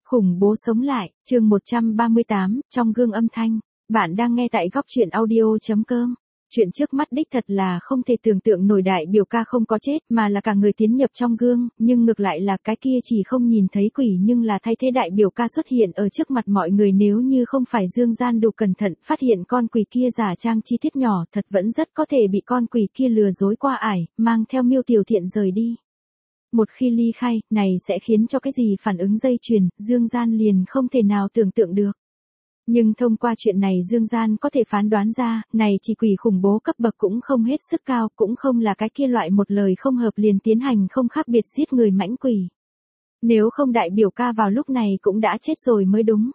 Khủng bố sống lại, chương 138, trong gương âm thanh. Bạn đang nghe tại góc truyện audio.com. Chuyện trước mắt đích thật là không thể tưởng tượng nổi, đại biểu ca không có chết mà là cả người tiến nhập trong gương, nhưng ngược lại là cái kia chỉ không nhìn thấy quỷ nhưng là thay thế đại biểu ca xuất hiện ở trước mặt mọi người. Nếu như không phải Dương Gian đủ cẩn thận phát hiện con quỷ kia giả trang chi tiết nhỏ, thật vẫn rất có thể bị con quỷ kia lừa dối qua ải, mang theo Miêu Tiểu Thiện rời đi. Một khi ly khai, này sẽ khiến cho cái gì phản ứng dây chuyền, Dương Gian liền không thể nào tưởng tượng được. Nhưng thông qua chuyện này Dương Gian có thể phán đoán ra, này chỉ quỷ khủng bố cấp bậc cũng không hết sức cao, cũng không là cái kia loại một lời không hợp liền tiến hành không khác biệt giết người mãnh quỷ. Nếu không đại biểu ca vào lúc này cũng đã chết rồi mới đúng.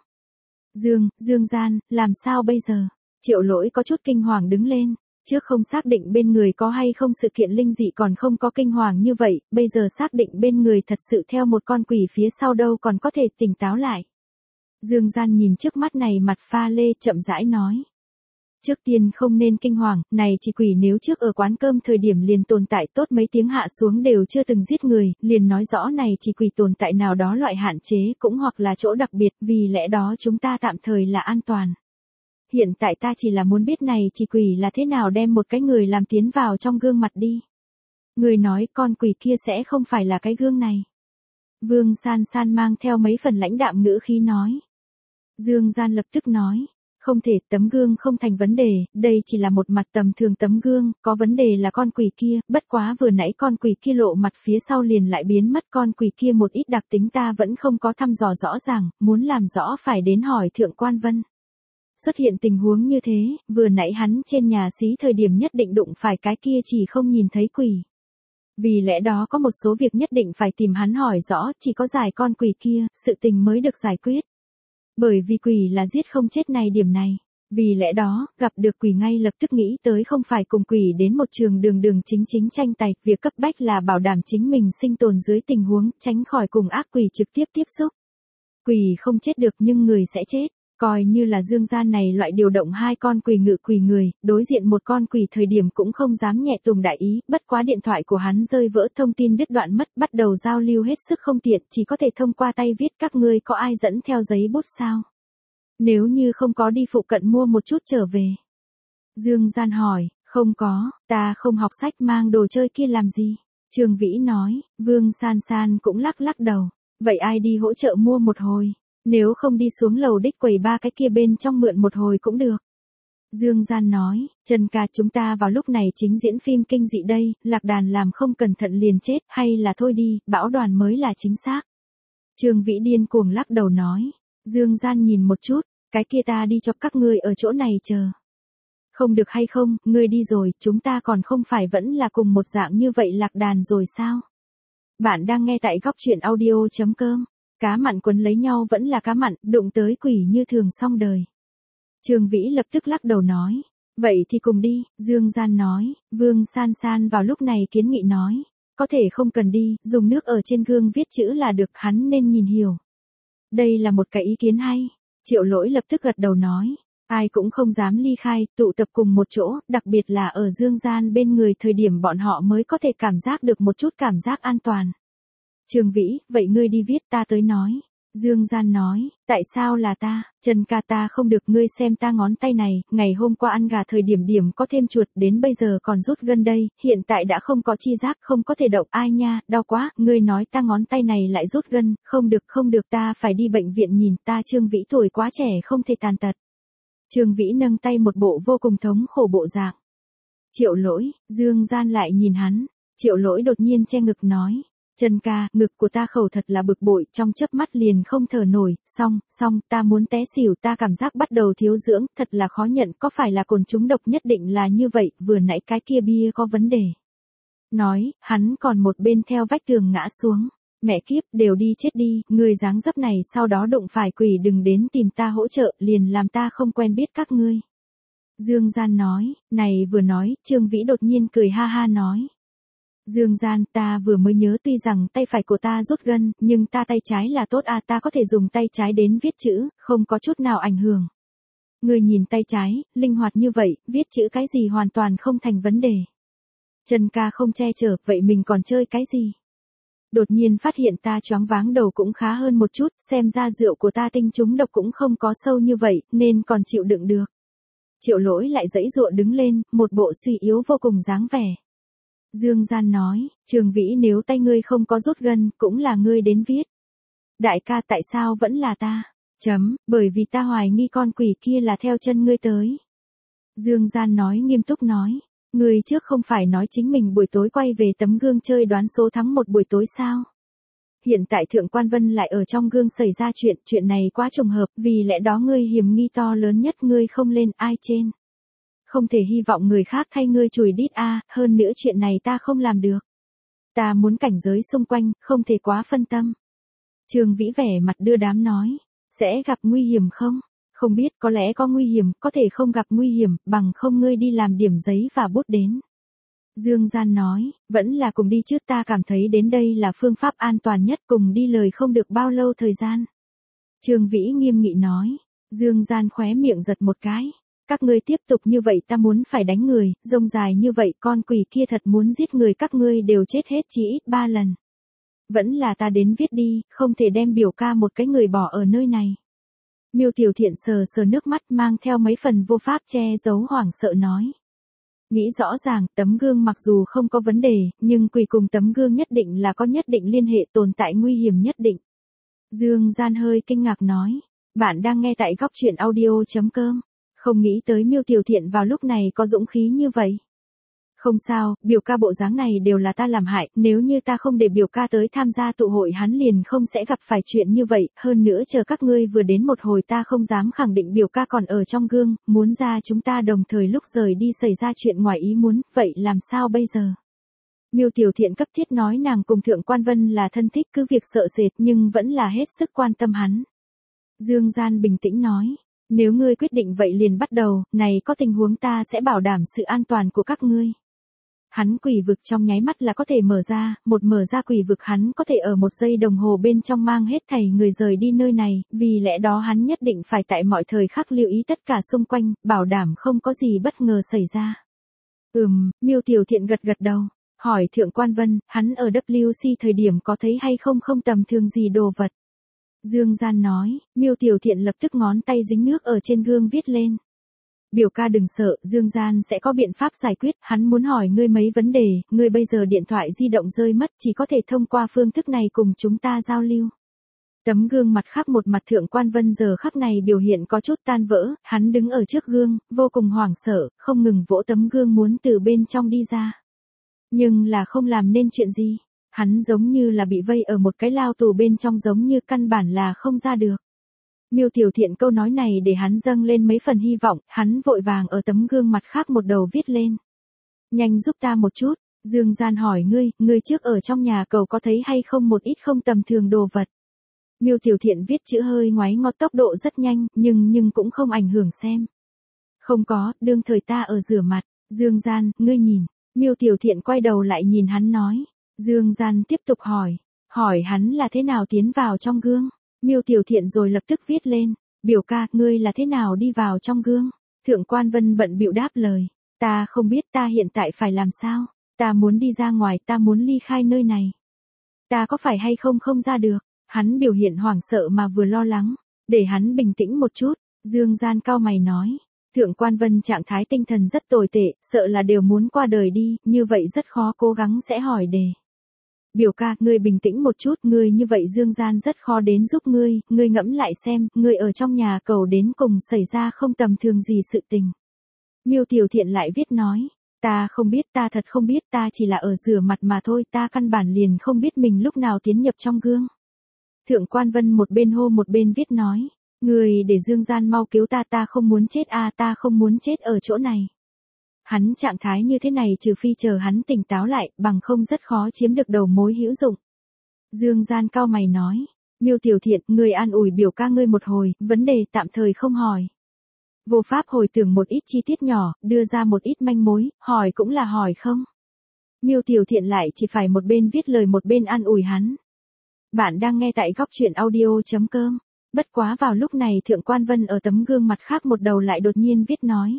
Dương Gian, làm sao bây giờ? Triệu Lỗi có chút kinh hoàng đứng lên. Trước không xác định bên người có hay không sự kiện linh dị còn không có kinh hoàng như vậy, bây giờ xác định bên người thật sự theo một con quỷ phía sau đâu còn có thể tỉnh táo lại. Dương Gian nhìn trước mắt này mặt pha lê chậm rãi nói. Trước tiên không nên kinh hoàng, này chỉ quỷ nếu trước ở quán cơm thời điểm liền tồn tại tốt mấy tiếng hạ xuống đều chưa từng giết người, liền nói rõ này chỉ quỷ tồn tại nào đó loại hạn chế cũng hoặc là chỗ đặc biệt, vì lẽ đó chúng ta tạm thời là an toàn. Hiện tại ta chỉ là muốn biết này chỉ quỷ là thế nào đem một cái người làm tiến vào trong gương mặt đi. Người nói con quỷ kia sẽ không phải là cái gương này. Vương San San mang theo mấy phần lãnh đạm ngữ khí nói. Dương Gian lập tức nói. Không thể, tấm gương không thành vấn đề, đây chỉ là một mặt tầm thường tấm gương, có vấn đề là con quỷ kia, bất quá vừa nãy con quỷ kia lộ mặt phía sau liền lại biến mất, con quỷ kia một ít đặc tính ta vẫn không có thăm dò rõ ràng, muốn làm rõ phải đến hỏi Thượng Quan Vân. Xuất hiện tình huống như thế, vừa nãy hắn trên nhà xí thời điểm nhất định đụng phải cái kia chỉ không nhìn thấy quỷ. Vì lẽ đó có một số việc nhất định phải tìm hắn hỏi rõ, chỉ có giải con quỷ kia, sự tình mới được giải quyết. Bởi vì quỷ là giết không chết này điểm này. Vì lẽ đó, gặp được quỷ ngay lập tức nghĩ tới không phải cùng quỷ đến một trường đường chính tranh tài, việc cấp bách là bảo đảm chính mình sinh tồn dưới tình huống, tránh khỏi cùng ác quỷ trực tiếp tiếp xúc. Quỷ không chết được nhưng người sẽ chết. Coi như là Dương Gian này loại điều động hai con quỷ ngự quỷ người, đối diện một con quỷ thời điểm cũng không dám nhẹ tùng đại ý, bất quá điện thoại của hắn rơi vỡ, thông tin đứt đoạn mất, bắt đầu giao lưu hết sức không tiện, chỉ có thể thông qua tay viết. Các ngươi có ai dẫn theo giấy bút sao? Nếu như không có đi phụ cận mua một chút trở về. Dương Gian hỏi, không có, ta không học sách, mang đồ chơi kia làm gì? Trương Vĩ nói. Vương San San cũng lắc đầu. Vậy ai đi hỗ trợ mua một hồi? Nếu không đi xuống lầu đích quầy ba cái kia bên trong mượn một hồi cũng được. Dương Gian nói, Trần ca, chúng ta vào lúc này chính diễn phim kinh dị đây, lạc đàn làm không cẩn thận liền chết, hay là thôi đi, bão đoàn mới là chính xác. Trương Vĩ điên cuồng lắc đầu nói. Dương Gian nhìn một chút, cái kia ta đi cho các ngươi ở chỗ này chờ. Không được hay không, ngươi đi rồi, chúng ta còn không phải vẫn là cùng một dạng như vậy lạc đàn rồi sao? Bạn đang nghe tại góc truyện audio.com. Cá mặn quấn lấy nhau vẫn là cá mặn, đụng tới quỷ như thường xong đời. Trương Vĩ lập tức lắc đầu nói. Vậy thì cùng đi, Dương Gian nói. Vương San San vào lúc này kiến nghị nói. Có thể không cần đi, dùng nước ở trên gương viết chữ là được, hắn nên nhìn hiểu. Đây là một cái ý kiến hay. Triệu Lỗi lập tức gật đầu nói. Ai cũng không dám ly khai, tụ tập cùng một chỗ, đặc biệt là ở Dương Gian bên người thời điểm bọn họ mới có thể cảm giác được một chút cảm giác an toàn. Trương Vĩ, vậy ngươi đi viết, ta tới nói. Dương Gian nói, tại sao là ta? Trần ca, ta không được, ngươi xem ta ngón tay này, ngày hôm qua ăn gà thời điểm có thêm chuột, đến bây giờ còn rút gân đây, hiện tại đã không có chi giác, không có thể động, ai nha, đau quá, ngươi nói ta ngón tay này lại rút gân, không được, ta phải đi bệnh viện nhìn, ta Trương Vĩ tuổi quá trẻ không thể tàn tật. Trương Vĩ nâng tay một bộ vô cùng thống khổ bộ dạng. Triệu Lỗi, Dương Gian lại nhìn hắn, Triệu Lỗi đột nhiên che ngực nói. Trần ca, ngực của ta khẩu thật là bực bội, trong chớp mắt liền không thở nổi, xong, ta muốn té xỉu, ta cảm giác bắt đầu thiếu dưỡng, thật là khó nhận, có phải là cồn trúng độc, nhất định là như vậy, vừa nãy cái kia bia có vấn đề. Nói, hắn còn một bên theo vách tường ngã xuống. Mẹ kiếp, đều đi chết đi, người dáng dấp này sau đó đụng phải quỷ đừng đến tìm ta hỗ trợ, liền làm ta không quen biết các ngươi. Dương Gian nói, này vừa nói, Trương Vĩ đột nhiên cười ha ha nói. Dương Gian, ta vừa mới nhớ tuy rằng tay phải của ta rút gân, nhưng ta tay trái là tốt à, ta có thể dùng tay trái đến viết chữ, không có chút nào ảnh hưởng. Người nhìn tay trái, linh hoạt như vậy, viết chữ cái gì hoàn toàn không thành vấn đề. Trần ca không che chở, vậy mình còn chơi cái gì? Đột nhiên phát hiện ta choáng váng đầu cũng khá hơn một chút, xem ra rượu của ta tinh trúng độc cũng không có sâu như vậy, nên còn chịu đựng được. Triệu Lỗi lại giãy giụa đứng lên, một bộ suy yếu vô cùng dáng vẻ. Dương Gian nói, Trường Vĩ nếu tay ngươi không có rút gân, cũng là ngươi đến viết. Đại ca tại sao vẫn là ta? Bởi vì ta hoài nghi con quỷ kia là theo chân ngươi tới. Dương Gian nói nghiêm túc nói, ngươi trước không phải nói chính mình buổi tối quay về tấm gương chơi đoán số thắng một buổi tối sao? Hiện tại Thượng Quan Vân lại ở trong gương xảy ra chuyện này quá trùng hợp, vì lẽ đó ngươi hiểm nghi to lớn nhất ngươi không lên ai trên. Không thể hy vọng người khác thay ngươi chùi đít hơn nữa chuyện này ta không làm được. Ta muốn cảnh giới xung quanh, không thể quá phân tâm. Trương Vĩ vẻ mặt đưa đám nói, sẽ gặp nguy hiểm không? Không biết, có lẽ có nguy hiểm, có thể không gặp nguy hiểm, bằng không ngươi đi làm điểm giấy và bút đến. Dương Gian nói, vẫn là cùng đi chứ, ta cảm thấy đến đây là phương pháp an toàn nhất, cùng đi lời không được bao lâu thời gian. Trương Vĩ nghiêm nghị nói, Dương Gian khóe miệng giật một cái. Các ngươi tiếp tục như vậy ta muốn phải đánh người, rông dài như vậy con quỷ kia thật muốn giết người, các ngươi đều chết hết chỉ ít 3 lần. Vẫn là ta đến viết đi, không thể đem biểu ca một cái người bỏ ở nơi này. Miêu Tiểu Thiện sờ sờ nước mắt mang theo mấy phần vô pháp che giấu hoảng sợ nói. Nghĩ rõ ràng, tấm gương mặc dù không có vấn đề, nhưng quỷ cùng tấm gương nhất định là có nhất định liên hệ, tồn tại nguy hiểm nhất định. Dương Gian hơi kinh ngạc nói, bạn đang nghe tại goctruyện.audio.com. Không nghĩ tới Miêu Tiểu Thiện vào lúc này có dũng khí như vậy. Không sao, biểu ca bộ dáng này đều là ta làm hại, nếu như ta không để biểu ca tới tham gia tụ hội hắn liền không sẽ gặp phải chuyện như vậy, hơn nữa chờ các ngươi vừa đến một hồi ta không dám khẳng định biểu ca còn ở trong gương, muốn ra chúng ta đồng thời lúc rời đi xảy ra chuyện ngoài ý muốn, vậy làm sao bây giờ? Miêu Tiểu Thiện cấp thiết nói nàng cùng Thượng Quan Vân là thân thích, cứ việc sợ sệt nhưng vẫn là hết sức quan tâm hắn. Dương Gian bình tĩnh nói. Nếu ngươi quyết định vậy liền bắt đầu, này có tình huống ta sẽ bảo đảm sự an toàn của các ngươi. Hắn quỷ vực trong nháy mắt là có thể mở ra, một mở ra quỷ vực hắn có thể ở 1 giây đồng hồ bên trong mang hết thảy người rời đi nơi này, vì lẽ đó hắn nhất định phải tại mọi thời khắc lưu ý tất cả xung quanh, bảo đảm không có gì bất ngờ xảy ra. Miêu Tiểu Thiện gật gật đầu, hỏi Thượng Quan Vân, hắn ở WC thời điểm có thấy hay không tầm thường gì đồ vật. Dương Gian nói, Miêu Tiểu Thiện lập tức ngón tay dính nước ở trên gương viết lên. Biểu ca đừng sợ, Dương Gian sẽ có biện pháp giải quyết, hắn muốn hỏi ngươi mấy vấn đề, ngươi bây giờ điện thoại di động rơi mất chỉ có thể thông qua phương thức này cùng chúng ta giao lưu. Tấm gương mặt khác một mặt Thượng Quan Vân giờ khắc này biểu hiện có chút tan vỡ, hắn đứng ở trước gương, vô cùng hoảng sợ, không ngừng vỗ tấm gương muốn từ bên trong đi ra. Nhưng là không làm nên chuyện gì. Hắn giống như là bị vây ở một cái lao tù bên trong, giống như căn bản là không ra được. Miêu Tiểu Thiện câu nói này để hắn dâng lên mấy phần hy vọng, hắn vội vàng ở tấm gương mặt khác một đầu viết lên. Nhanh giúp ta một chút, Dương Gian hỏi ngươi trước ở trong nhà cầu có thấy hay không một ít không tầm thường đồ vật. Miêu Tiểu Thiện viết chữ hơi ngoáy ngó, tốc độ rất nhanh, nhưng cũng không ảnh hưởng xem. Không có, đương thời ta ở rửa mặt, Dương Gian, ngươi nhìn, Miêu Tiểu Thiện quay đầu lại nhìn hắn nói. Dương Gian tiếp tục hỏi hắn là thế nào tiến vào trong gương. Miêu Tiểu Thiện rồi lập tức viết lên, biểu ca, ngươi là thế nào đi vào trong gương. Thượng Quan Vân bận bịu đáp lời, ta không biết, ta hiện tại phải làm sao, ta muốn đi ra ngoài, ta muốn ly khai nơi này. Ta có phải hay không ra được. Hắn biểu hiện hoảng sợ mà vừa lo lắng, để hắn bình tĩnh một chút. Dương Gian cau mày nói, Thượng Quan Vân trạng thái tinh thần rất tồi tệ, sợ là đều muốn qua đời đi, như vậy rất khó cố gắng sẽ hỏi đề. Biểu ca, ngươi bình tĩnh một chút, ngươi như vậy Dương Gian rất khó đến giúp ngươi ngẫm lại xem, ngươi ở trong nhà cầu đến cùng xảy ra không tầm thường gì sự tình. Miêu Tiểu Thiện lại viết nói, ta không biết, ta thật không biết, ta chỉ là ở rửa mặt mà thôi, ta căn bản liền không biết mình lúc nào tiến nhập trong gương. Thượng Quan Vân một bên hô một bên viết nói, ngươi để Dương Gian mau cứu ta không muốn chết ta không muốn chết ở chỗ này. Hắn trạng thái như thế này trừ phi chờ hắn tỉnh táo lại, bằng không rất khó chiếm được đầu mối hữu dụng. Dương Gian cau mày nói, Miêu Tiểu Thiện, ngươi an ủi biểu ca ngươi một hồi, vấn đề tạm thời không hỏi. Vô pháp hồi tưởng một ít chi tiết nhỏ, đưa ra một ít manh mối, hỏi cũng là hỏi không. Miêu Tiểu Thiện lại chỉ phải một bên viết lời một bên an ủi hắn. Bạn đang nghe tại goctruyện.audio.com. Bất quá vào lúc này Thượng Quan Vân ở tấm gương mặt khác một đầu lại đột nhiên viết nói.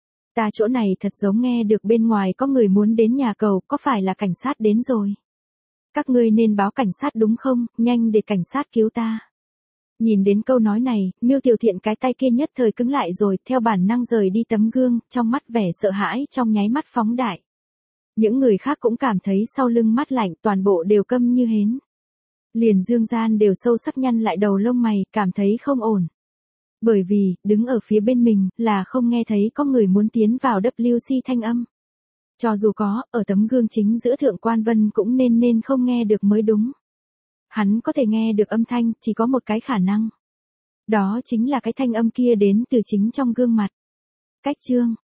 Ta chỗ này thật giống nghe được bên ngoài có người muốn đến nhà cầu, có phải là cảnh sát đến rồi? Các ngươi nên báo cảnh sát đúng không, nhanh để cảnh sát cứu ta. Nhìn đến câu nói này, Miêu Tiểu Thiện cái tay kia nhất thời cứng lại rồi, theo bản năng rời đi tấm gương, trong mắt vẻ sợ hãi trong nháy mắt phóng đại. Những người khác cũng cảm thấy sau lưng mát lạnh, toàn bộ đều câm như hến. Liền Dương Gian đều sâu sắc nhăn lại đầu lông mày, cảm thấy không ổn. Bởi vì, đứng ở phía bên mình, là không nghe thấy có người muốn tiến vào WC thanh âm. Cho dù có, ở tấm gương chính giữa Thượng Quan Vân cũng nên không nghe được mới đúng. Hắn có thể nghe được âm thanh, chỉ có một cái khả năng. Đó chính là cái thanh âm kia đến từ chính trong gương mặt. Cách chương